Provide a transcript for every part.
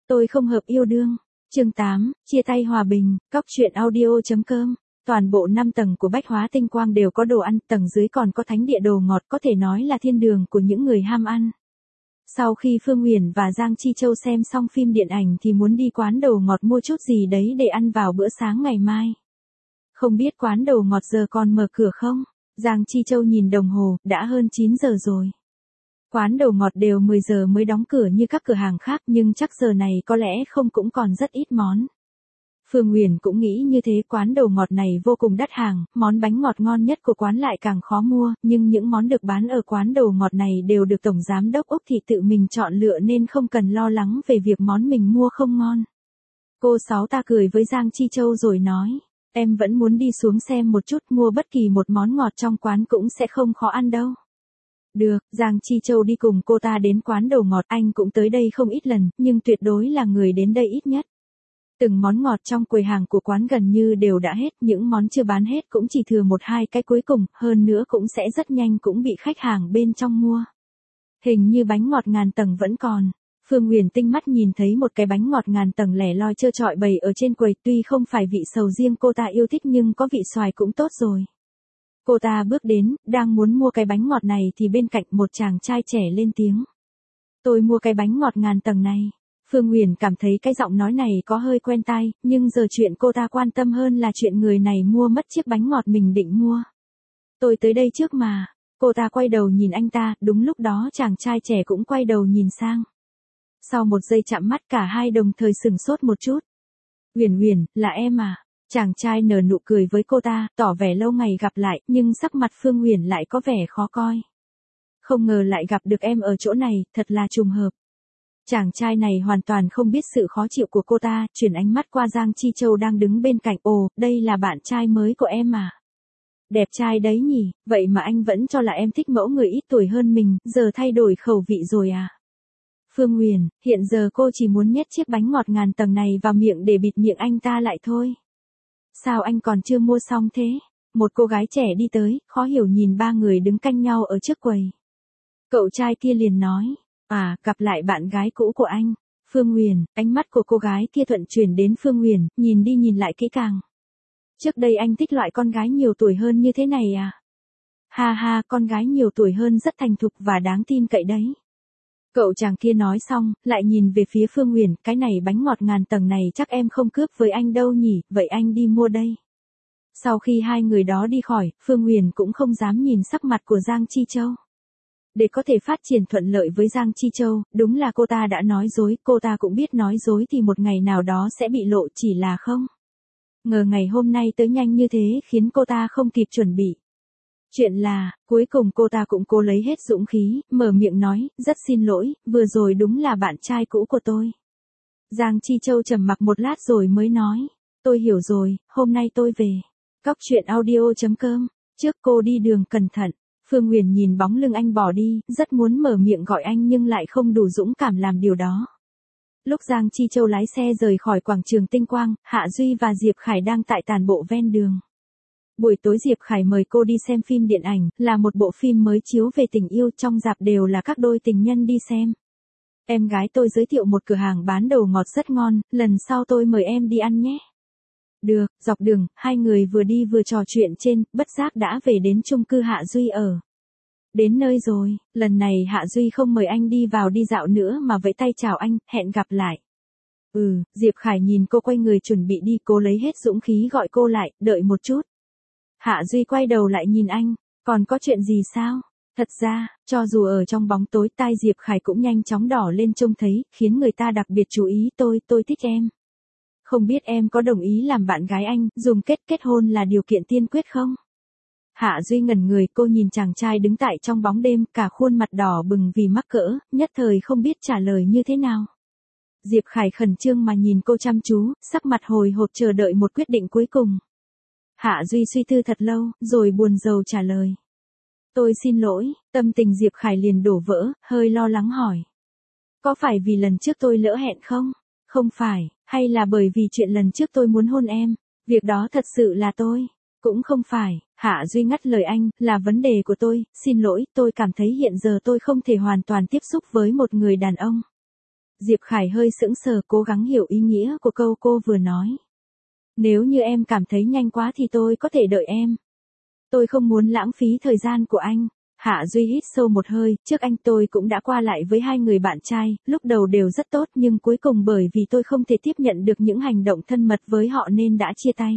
Tôi không hợp yêu đương. Chương 8, chia tay hòa bình, cóc truyện audio.com. Toàn bộ 5 tầng của Bách Hóa Tinh Quang đều có đồ ăn, tầng dưới còn có thánh địa đồ ngọt, có thể nói là thiên đường của những người ham ăn. Sau khi Phương Uyển và Giang Chi Châu xem xong phim điện ảnh thì muốn đi quán đồ ngọt mua chút gì đấy để ăn vào bữa sáng ngày mai. Không biết quán đồ ngọt giờ còn mở cửa không? Giang Chi Châu nhìn đồng hồ, đã hơn 9 giờ rồi. Quán đồ ngọt đều 10 giờ mới đóng cửa như các cửa hàng khác, nhưng chắc giờ này có lẽ không cũng còn rất ít món. Phương Uyển cũng nghĩ như thế, quán đồ ngọt này vô cùng đắt hàng, món bánh ngọt ngon nhất của quán lại càng khó mua, nhưng những món được bán ở quán đồ ngọt này đều được Tổng Giám đốc Úc Thị tự mình chọn lựa nên không cần lo lắng về việc món mình mua không ngon. Cô Sáu ta cười với Giang Chi Châu rồi nói, em vẫn muốn đi xuống xem một chút, mua bất kỳ một món ngọt trong quán cũng sẽ không khó ăn đâu. Được, Giang Chi Châu đi cùng cô ta đến quán đồ ngọt, anh cũng tới đây không ít lần, nhưng tuyệt đối là người đến đây ít nhất. Từng món ngọt trong quầy hàng của quán gần như đều đã hết, những món chưa bán hết cũng chỉ thừa 1-2 cái cuối cùng, hơn nữa cũng sẽ rất nhanh cũng bị khách hàng bên trong mua. Hình như bánh ngọt ngàn tầng vẫn còn. Phương Uyển tinh mắt nhìn thấy một cái bánh ngọt ngàn tầng lẻ loi trơ trọi bày ở trên quầy, tuy không phải vị sầu riêng cô ta yêu thích nhưng có vị xoài cũng tốt rồi. Cô ta bước đến, đang muốn mua cái bánh ngọt này thì bên cạnh một chàng trai trẻ lên tiếng. Tôi mua cái bánh ngọt ngàn tầng này. Phương Uyển cảm thấy cái giọng nói này có hơi quen tai, nhưng giờ chuyện cô ta quan tâm hơn là chuyện người này mua mất chiếc bánh ngọt mình định mua. Tôi tới đây trước mà. Cô ta quay đầu nhìn anh ta, đúng lúc đó chàng trai trẻ cũng quay đầu nhìn sang. Sau một giây chạm mắt cả hai đồng thời sửng sốt một chút. Uyển Uyển, là em à? Chàng trai nở nụ cười với cô ta, tỏ vẻ lâu ngày gặp lại, nhưng sắc mặt Phương Uyển lại có vẻ khó coi. Không ngờ lại gặp được em ở chỗ này, thật là trùng hợp. Chàng trai này hoàn toàn không biết sự khó chịu của cô ta, chuyển ánh mắt qua Giang Chi Châu đang đứng bên cạnh. Ồ, đây là bạn trai mới của em à? Đẹp trai đấy nhỉ, vậy mà anh vẫn cho là em thích mẫu người ít tuổi hơn mình, giờ thay đổi khẩu vị rồi à? Phương Uyển, hiện giờ cô chỉ muốn nhét chiếc bánh ngọt ngàn tầng này vào miệng để bịt miệng anh ta lại thôi. Sao anh còn chưa mua xong thế? Một cô gái trẻ đi tới, khó hiểu nhìn ba người đứng canh nhau ở trước quầy. Cậu trai kia liền nói, à, gặp lại bạn gái cũ của anh. Phương Uyển, ánh mắt của cô gái kia thuận chuyển đến Phương Uyển, nhìn đi nhìn lại kỹ càng. Trước đây anh thích loại con gái nhiều tuổi hơn như thế này à? Ha ha, con gái nhiều tuổi hơn rất thành thục và đáng tin cậy đấy. Cậu chàng kia nói xong, lại nhìn về phía Phương Uyển, cái này bánh ngọt ngàn tầng này chắc em không cướp với anh đâu nhỉ, vậy anh đi mua đây. Sau khi hai người đó đi khỏi, Phương Uyển cũng không dám nhìn sắc mặt của Giang Chi Châu. Để có thể phát triển thuận lợi với Giang Chi Châu, đúng là cô ta đã nói dối, cô ta cũng biết nói dối thì một ngày nào đó sẽ bị lộ, chỉ là không ngờ ngày hôm nay tới nhanh như thế khiến cô ta không kịp chuẩn bị. Chuyện là, cuối cùng cô ta cũng cố lấy hết dũng khí, mở miệng nói, rất xin lỗi, vừa rồi đúng là bạn trai cũ của tôi. Giang Chi Châu trầm mặc một lát rồi mới nói, tôi hiểu rồi, hôm nay tôi về. Cóc truyện audio.com, trước cô đi đường cẩn thận. Phương Uyển nhìn bóng lưng anh bỏ đi, rất muốn mở miệng gọi anh nhưng lại không đủ dũng cảm làm điều đó. Lúc Giang Chi Châu lái xe rời khỏi quảng trường Tinh Quang, Hạ Duy và Diệp Khải đang tại tản bộ ven đường. Buổi tối Diệp Khải mời cô đi xem phim điện ảnh, là một bộ phim mới chiếu về tình yêu, trong rạp đều là các đôi tình nhân đi xem. Em gái tôi giới thiệu một cửa hàng bán đồ ngọt rất ngon, lần sau tôi mời em đi ăn nhé. Được, dọc đường, hai người vừa đi vừa trò chuyện trên, bất giác đã về đến chung cư Hạ Duy ở. Đến nơi rồi, lần này Hạ Duy không mời anh đi vào đi dạo nữa mà vẫy tay chào anh, hẹn gặp lại. Diệp Khải nhìn cô quay người chuẩn bị đi, cô lấy hết dũng khí gọi cô lại, đợi một chút. Hạ Duy quay đầu lại nhìn anh, còn có chuyện gì sao? Thật ra, cho dù ở trong bóng tối tai Diệp Khải cũng nhanh chóng đỏ lên trông thấy, khiến người ta đặc biệt chú ý. Tôi thích em. Không biết em có đồng ý làm bạn gái anh, dùng kết hôn là điều kiện tiên quyết không? Hạ Duy ngẩn người, cô nhìn chàng trai đứng tại trong bóng đêm, cả khuôn mặt đỏ bừng vì mắc cỡ, nhất thời không biết trả lời như thế nào. Diệp Khải khẩn trương mà nhìn cô chăm chú, sắc mặt hồi hộp chờ đợi một quyết định cuối cùng. Hạ Duy suy tư thật lâu, rồi buồn rầu trả lời. Tôi xin lỗi, tâm tình Diệp Khải liền đổ vỡ, hơi lo lắng hỏi. Có phải vì lần trước tôi lỡ hẹn không? Không phải, hay là bởi vì chuyện lần trước tôi muốn hôn em? Việc đó thật sự là tôi. Cũng không phải, Hạ Duy ngắt lời anh, là vấn đề của tôi, xin lỗi, tôi cảm thấy hiện giờ tôi không thể hoàn toàn tiếp xúc với một người đàn ông. Diệp Khải hơi sững sờ cố gắng hiểu ý nghĩa của câu cô vừa nói. Nếu như em cảm thấy nhanh quá thì tôi có thể đợi em. Tôi không muốn lãng phí thời gian của anh. Hạ Duy hít sâu một hơi, trước anh tôi cũng đã qua lại với 2 người bạn trai, lúc đầu đều rất tốt nhưng cuối cùng bởi vì tôi không thể tiếp nhận được những hành động thân mật với họ nên đã chia tay.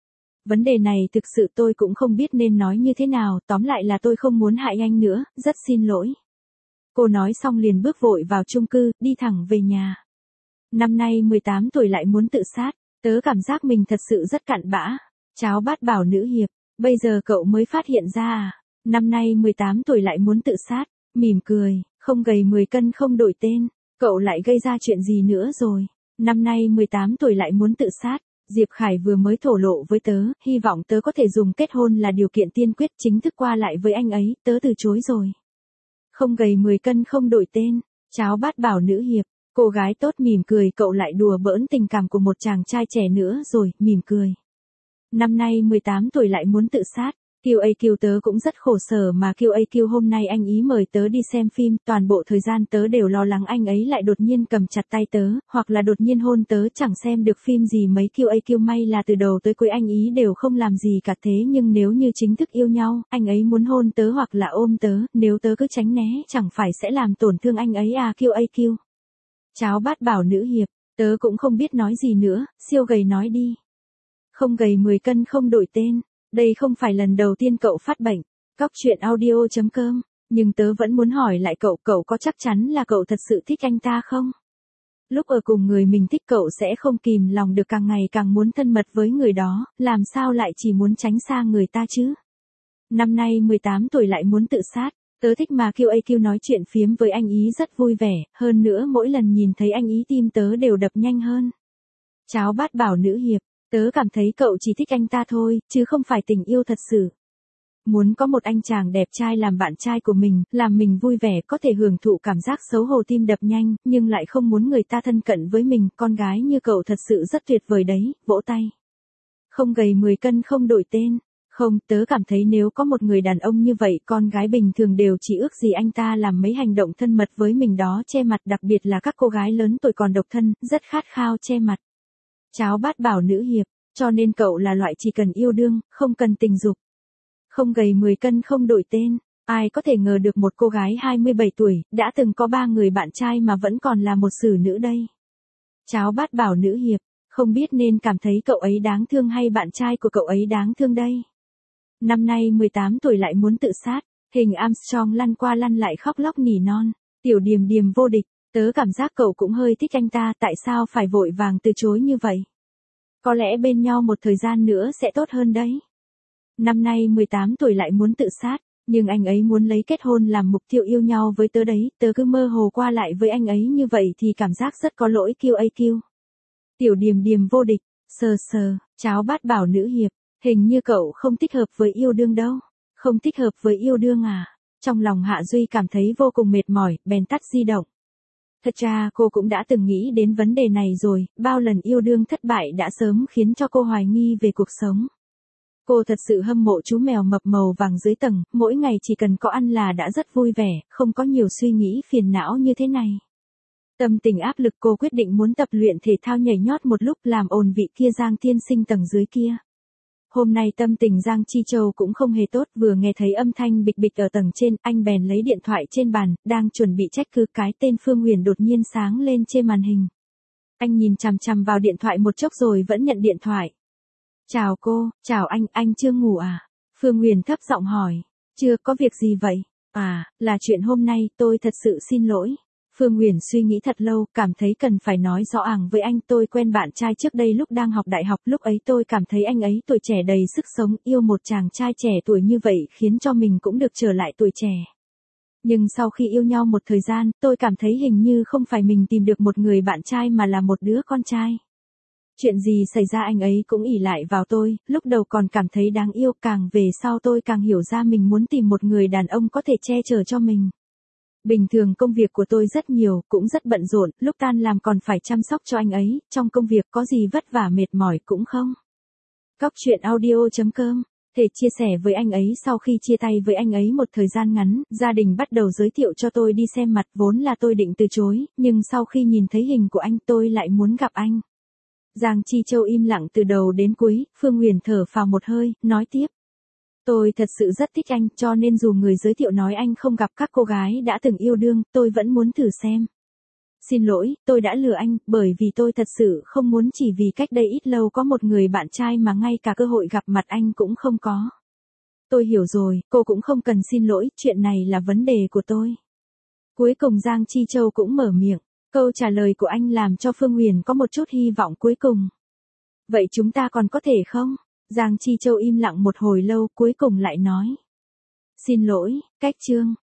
Vấn đề này thực sự tôi cũng không biết nên nói như thế nào, tóm lại là tôi không muốn hại anh nữa, rất xin lỗi. Cô nói xong liền bước vội vào chung cư, đi thẳng về nhà. Năm nay 18 tuổi lại muốn tự sát, tớ cảm giác mình thật sự rất cặn bã. Cháo bát bảo nữ hiệp, bây giờ cậu mới phát hiện ra à? Năm nay 18 tuổi lại muốn tự sát, mỉm cười, không gầy 10 cân không đổi tên, cậu lại gây ra chuyện gì nữa rồi? Năm nay 18 tuổi lại muốn tự sát, Diệp Khải vừa mới thổ lộ với tớ, hy vọng tớ có thể dùng kết hôn là điều kiện tiên quyết chính thức qua lại với anh ấy, tớ từ chối rồi. Không gầy 10 cân không đổi tên, cháo bát bảo nữ hiệp, cô gái tốt mỉm cười, cậu lại đùa bỡn tình cảm của một chàng trai trẻ nữa rồi, mỉm cười. Năm nay 18 tuổi lại muốn tự sát, QAQ tớ cũng rất khổ sở mà QAQ hôm nay anh ý mời tớ đi xem phim, toàn bộ thời gian tớ đều lo lắng anh ấy lại đột nhiên cầm chặt tay tớ, hoặc là đột nhiên hôn tớ, chẳng xem được phim gì mấy. QAQ may là từ đầu tới cuối anh ý đều không làm gì cả, thế nhưng nếu như chính thức yêu nhau, anh ấy muốn hôn tớ hoặc là ôm tớ, nếu tớ cứ tránh né chẳng phải sẽ làm tổn thương anh ấy à? QAQ. Cháo bát bảo nữ hiệp, tớ cũng không biết nói gì nữa, siêu gầy nói đi. Không gầy 10 cân không đổi tên. Đây không phải lần đầu tiên cậu phát bệnh. Cóc truyện audio.com. Nhưng tớ vẫn muốn hỏi lại cậu, cậu có chắc chắn là cậu thật sự thích anh ta không? Lúc ở cùng người mình thích cậu sẽ không kìm lòng được càng ngày càng muốn thân mật với người đó, làm sao lại chỉ muốn tránh xa người ta chứ? Năm nay 18 tuổi lại muốn tự sát, tớ thích mà. QAQ nói chuyện phiếm với anh ý rất vui vẻ, hơn nữa mỗi lần nhìn thấy anh ý tim tớ đều đập nhanh hơn. Cháo bát bảo nữ hiệp. Tớ cảm thấy cậu chỉ thích anh ta thôi, chứ không phải tình yêu thật sự. Muốn có một anh chàng đẹp trai làm bạn trai của mình, làm mình vui vẻ, có thể hưởng thụ cảm giác xấu hổ tim đập nhanh, nhưng lại không muốn người ta thân cận với mình, con gái như cậu thật sự rất tuyệt vời đấy, vỗ tay. Không gầy 10 cân không đổi tên. Không, tớ cảm thấy nếu có một người đàn ông như vậy, con gái bình thường đều chỉ ước gì anh ta làm mấy hành động thân mật với mình đó, che mặt, đặc biệt là các cô gái lớn tuổi còn độc thân, rất khát khao che mặt. Cháo bát bảo nữ hiệp, cho nên cậu là loại chỉ cần yêu đương, không cần tình dục. Không gầy 10 cân không đổi tên, ai có thể ngờ được một cô gái 27 tuổi, đã từng có 3 người bạn trai mà vẫn còn là một xử nữ đây. Cháo bát bảo nữ hiệp, không biết nên cảm thấy cậu ấy đáng thương hay bạn trai của cậu ấy đáng thương đây. Năm nay 18 tuổi lại muốn tự sát, hình Armstrong lăn qua lăn lại khóc lóc nỉ non, tiểu điềm điềm vô địch. Tớ cảm giác cậu cũng hơi thích anh ta, tại sao phải vội vàng từ chối như vậy? Có lẽ bên nhau một thời gian nữa sẽ tốt hơn đấy. Năm nay 18 tuổi lại muốn tự sát, nhưng anh ấy muốn lấy kết hôn làm mục tiêu yêu nhau với tớ đấy, tớ cứ mơ hồ qua lại với anh ấy như vậy thì cảm giác rất có lỗi. QAQ. Tiểu điềm điềm vô địch, sờ sờ, cháo bát bảo nữ hiệp, hình như cậu không thích hợp với yêu đương đâu. Không thích hợp với yêu đương à? Trong lòng Hạ Duy cảm thấy vô cùng mệt mỏi, bèn tắt di động. Thật ra cô cũng đã từng nghĩ đến vấn đề này rồi, bao lần yêu đương thất bại đã sớm khiến cho cô hoài nghi về cuộc sống. Cô thật sự hâm mộ chú mèo mập màu vàng dưới tầng, mỗi ngày chỉ cần có ăn là đã rất vui vẻ, không có nhiều suy nghĩ phiền não như thế này. Tâm tình áp lực, cô quyết định muốn tập luyện thể thao nhảy nhót một lúc, làm ồn vị kia Giang Thiên Sinh tầng dưới kia. Hôm nay tâm tình Giang Chi Châu cũng không hề tốt, vừa nghe thấy âm thanh bịch bịch ở tầng trên, anh bèn lấy điện thoại trên bàn, đang chuẩn bị check cứ cái tên Phương Huyền đột nhiên sáng lên trên màn hình. Anh nhìn chằm chằm vào điện thoại một chốc rồi vẫn nhận điện thoại. Chào cô, chào anh chưa ngủ à? Phương Huyền thấp giọng hỏi. Chưa, có việc gì vậy? À, là chuyện hôm nay, tôi thật sự xin lỗi. Phương Huyền suy nghĩ thật lâu, cảm thấy cần phải nói rõ ràng với anh. Tôi quen bạn trai trước đây lúc đang học đại học, lúc ấy tôi cảm thấy anh ấy tuổi trẻ đầy sức sống, yêu một chàng trai trẻ tuổi như vậy khiến cho mình cũng được trở lại tuổi trẻ. Nhưng sau khi yêu nhau một thời gian, tôi cảm thấy hình như không phải mình tìm được một người bạn trai mà là một đứa con trai. Chuyện gì xảy ra anh ấy cũng ỷ lại vào tôi, lúc đầu còn cảm thấy đáng yêu, càng về sau tôi càng hiểu ra mình muốn tìm một người đàn ông có thể che chở cho mình. Bình thường công việc của tôi rất nhiều, cũng rất bận rộn, lúc tan làm còn phải chăm sóc cho anh ấy, trong công việc có gì vất vả mệt mỏi cũng không. Cóc truyện audio.com thể chia sẻ với anh ấy. Sau khi chia tay với anh ấy một thời gian ngắn, gia đình bắt đầu giới thiệu cho tôi đi xem mặt, vốn là tôi định từ chối, nhưng sau khi nhìn thấy hình của anh tôi lại muốn gặp anh. Giang Chi Châu im lặng từ đầu đến cuối, Phương Huyền thở phào một hơi, nói tiếp. Tôi thật sự rất thích anh, cho nên dù người giới thiệu nói anh không gặp các cô gái đã từng yêu đương, tôi vẫn muốn thử xem. Xin lỗi, tôi đã lừa anh, bởi vì tôi thật sự không muốn, chỉ vì cách đây ít lâu có một người bạn trai mà ngay cả cơ hội gặp mặt anh cũng không có. Tôi hiểu rồi, cô cũng không cần xin lỗi, chuyện này là vấn đề của tôi. Cuối cùng Giang Chi Châu cũng mở miệng, câu trả lời của anh làm cho Phương Huyền có một chút hy vọng cuối cùng. Vậy chúng ta còn có thể không? Giang Chi Châu im lặng một hồi lâu, cuối cùng lại nói. Xin lỗi, cách chương.